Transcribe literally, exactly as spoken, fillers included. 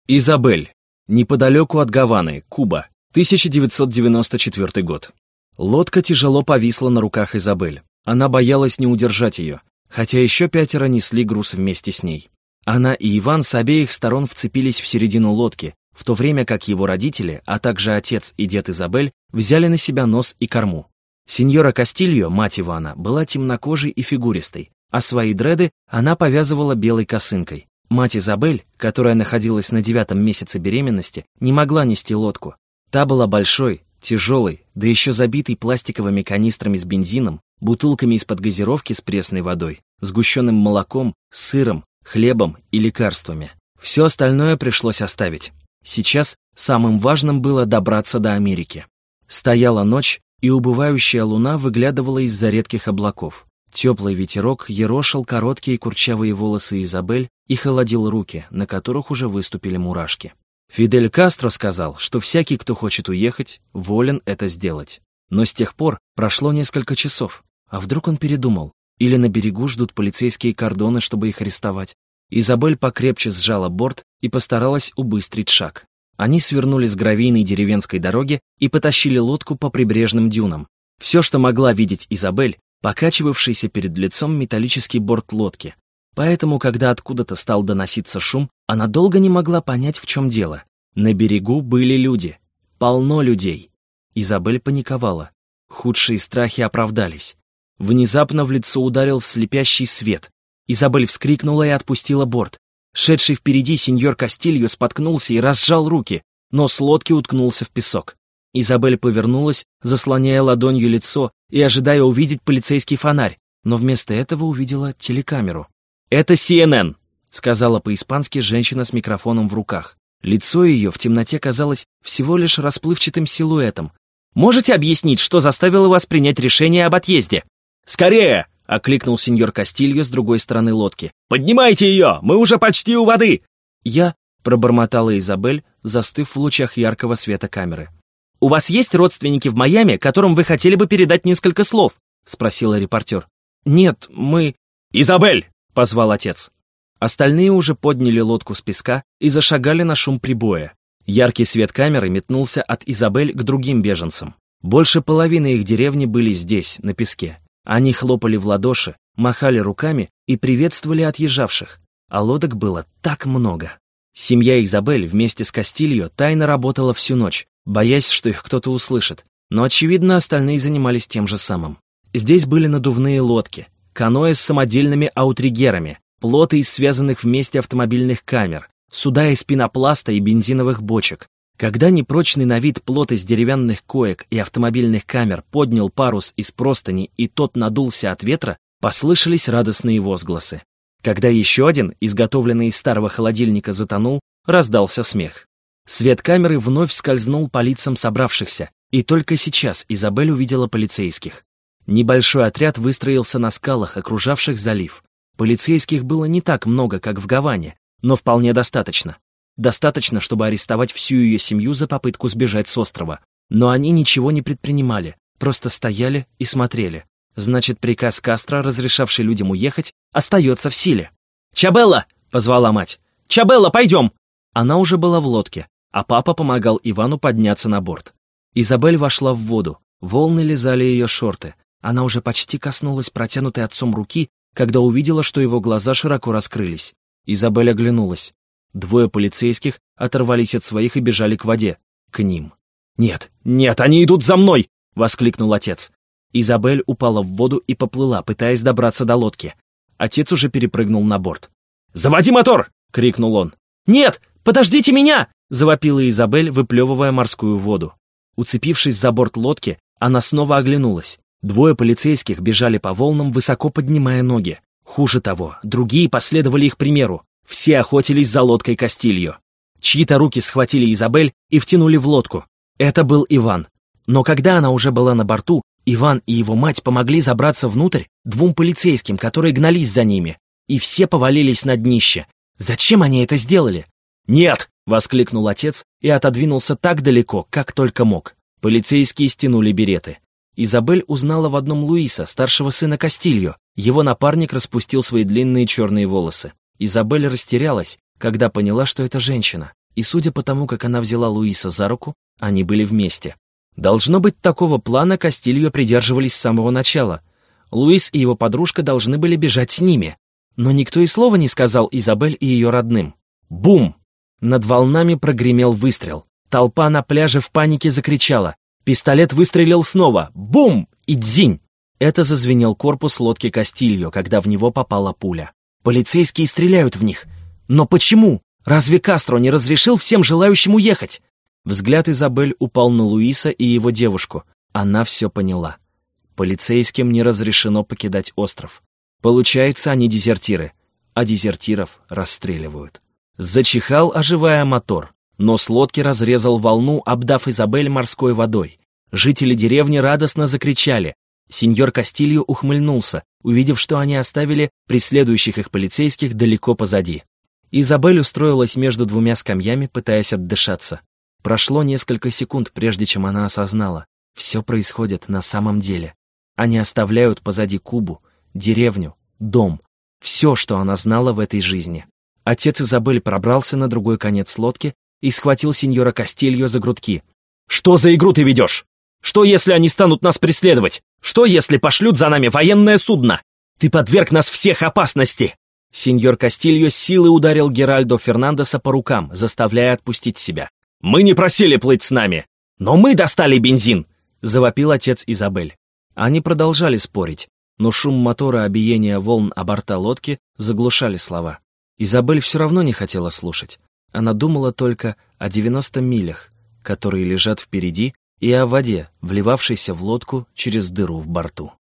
Изабель. Неподалеку от Гаваны, Куба, тысяча девятьсот девяносто четвёртый год. Лодка тяжело повисла на руках Изабель. Она боялась не удержать ее, хотя еще пятеро несли груз вместе с ней. Она и Иван с обеих сторон вцепились в середину лодки, в то время как его родители, а также отец и дед Изабель, взяли на себя нос и корму. Сеньора Кастильо, мать Ивана, была темнокожей и фигуристой, а свои дреды она повязывала белой косынкой. Мать Изабель, которая находилась на девятом месяце беременности, не могла нести лодку. Та была большой, тяжелой, да еще забитой пластиковыми канистрами с бензином, бутылками из-под газировки с пресной водой, сгущенным молоком, сыром, хлебом и лекарствами. Все остальное пришлось оставить. Сейчас самым важным было добраться до Америки. Стояла ночь, и убывающая луна выглядывала из-за редких облаков. Теплый ветерок ерошил короткие курчавые волосы Изабель и холодил руки, на которых уже выступили мурашки. Фидель Кастро сказал, что всякий, кто хочет уехать, волен это сделать. Но с тех пор прошло несколько часов. А вдруг он передумал? Или на берегу ждут полицейские кордоны, чтобы их арестовать? Изабель покрепче сжала борт и постаралась убыстрить шаг. Они свернули с гравийной деревенской дороги и потащили лодку по прибрежным дюнам. Все, что могла видеть Изабель, покачивавшийся перед лицом металлический борт лодки. Поэтому, когда откуда-то стал доноситься шум, она долго не могла понять, в чем дело. На берегу были люди. Полно людей. Изабель паниковала. Худшие страхи оправдались. Внезапно в лицо ударил слепящий свет. Изабель вскрикнула и отпустила борт. Шедший впереди сеньор Кастильо споткнулся и разжал руки. Нос лодки уткнулся в песок. Изабель повернулась, заслоняя ладонью лицо и ожидая увидеть полицейский фонарь, но вместо этого увидела телекамеру. «Это Си Эн Эн», — сказала по-испански женщина с микрофоном в руках. Лицо ее в темноте казалось всего лишь расплывчатым силуэтом. «Можете объяснить, что заставило вас принять решение об отъезде?» «Скорее!» — окликнул сеньор Кастильо с другой стороны лодки. «Поднимайте ее! Мы уже почти у воды!» «Я...» — пробормотала Изабель, застыв в лучах яркого света камеры. «У вас есть родственники в Майами, которым вы хотели бы передать несколько слов?» — спросила репортер. «Нет, мы...» «Изабель!» — позвал отец. Остальные уже подняли лодку с песка и зашагали на шум прибоя. Яркий свет камеры метнулся от Изабель к другим беженцам. Больше половины их деревни были здесь, на песке. Они хлопали в ладоши, махали руками и приветствовали отъезжавших. А лодок было так много. Семья Изабель вместе с Кастильо тайно работала всю ночь, боясь, что их кто-то услышит. Но, очевидно, остальные занимались тем же самым. Здесь были надувные лодки, каноэ с самодельными аутригерами, плоты из связанных вместе автомобильных камер, суда из пенопласта и бензиновых бочек. Когда непрочный на вид плот из деревянных коек и автомобильных камер поднял парус из простыни и тот надулся от ветра, послышались радостные возгласы. Когда еще один, изготовленный из старого холодильника, затонул, раздался смех. Свет камеры вновь скользнул по лицам собравшихся, и только сейчас Изабель увидела полицейских. Небольшой отряд выстроился на скалах, окружавших залив. Полицейских было не так много, как в Гаване, но вполне достаточно. Достаточно, чтобы арестовать всю ее семью за попытку сбежать с острова. Но они ничего не предпринимали, просто стояли и смотрели. Значит, приказ Кастро, разрешавший людям уехать, остается в силе. «Чабелла!» — позвала мать. «Чабелла, пойдем!» Она уже была в лодке, а папа помогал Ивану подняться на борт. Изабель вошла в воду, волны лизали ее шорты. Она уже почти коснулась протянутой отцом руки, когда увидела, что его глаза широко раскрылись. Изабель оглянулась. Двое полицейских оторвались от своих и бежали к воде. К ним. «Нет, нет, они идут за мной!» — воскликнул отец. Изабель упала в воду и поплыла, пытаясь добраться до лодки. Отец уже перепрыгнул на борт. «Заводи мотор!» — крикнул он. «Нет, подождите меня!» — завопила Изабель, выплевывая морскую воду. Уцепившись за борт лодки, она снова оглянулась. Двое полицейских бежали по волнам, высоко поднимая ноги. Хуже того, другие последовали их примеру. Все охотились за лодкой Кастильо. Чьи-то руки схватили Изабель и втянули в лодку. Это был Иван. Но когда она уже была на борту, Иван и его мать помогли забраться внутрь двум полицейским, которые гнались за ними. И все повалились на днище. Зачем они это сделали? «Нет!» — воскликнул отец и отодвинулся так далеко, как только мог. Полицейские стянули береты. Изабель узнала в одном Луиса, старшего сына Кастильо. Его напарник распустил свои длинные черные волосы. Изабель растерялась, когда поняла, что это женщина. И судя по тому, как она взяла Луиса за руку, они были вместе. Должно быть, такого плана Кастильо придерживались с самого начала. Луис и его подружка должны были бежать с ними. Но никто и слова не сказал Изабель и ее родным. Бум! Над волнами прогремел выстрел. Толпа на пляже в панике закричала. Пистолет выстрелил снова. Бум! И дзинь! Это зазвенел корпус лодки Кастильо, когда в него попала пуля. Полицейские стреляют в них. Но почему? Разве Кастро не разрешил всем желающим уехать? Взгляд Изабель упал на Луиса и его девушку. Она все поняла. Полицейским не разрешено покидать остров. Получается, они дезертиры, а дезертиров расстреливают. Зачихал, оживая мотор. Нос лодки разрезал волну, обдав Изабель морской водой. Жители деревни радостно закричали. Сеньор Кастильо ухмыльнулся, увидев, что они оставили преследующих их полицейских далеко позади. Изабель устроилась между двумя скамьями, пытаясь отдышаться. Прошло несколько секунд, прежде чем она осознала. Все происходит на самом деле. Они оставляют позади Кубу, деревню, дом. Все, что она знала в этой жизни. Отец Изабель пробрался на другой конец лодки и схватил сеньора Кастильо за грудки. «Что за игру ты ведешь? Что, если они станут нас преследовать? Что, если пошлют за нами военное судно? Ты подверг нас всех опасности!» Сеньор Кастильо с силой ударил Геральдо Фернандеса по рукам, заставляя отпустить себя. «Мы не просили плыть с нами, но мы достали бензин!» — завопил отец Изабель. Они продолжали спорить, но шум мотора и биение волн о борта лодки заглушали слова. Изабель все равно не хотела слушать. Она думала только о девяноста милях, которые лежат впереди, и о воде, вливавшейся в лодку через дыру в борту.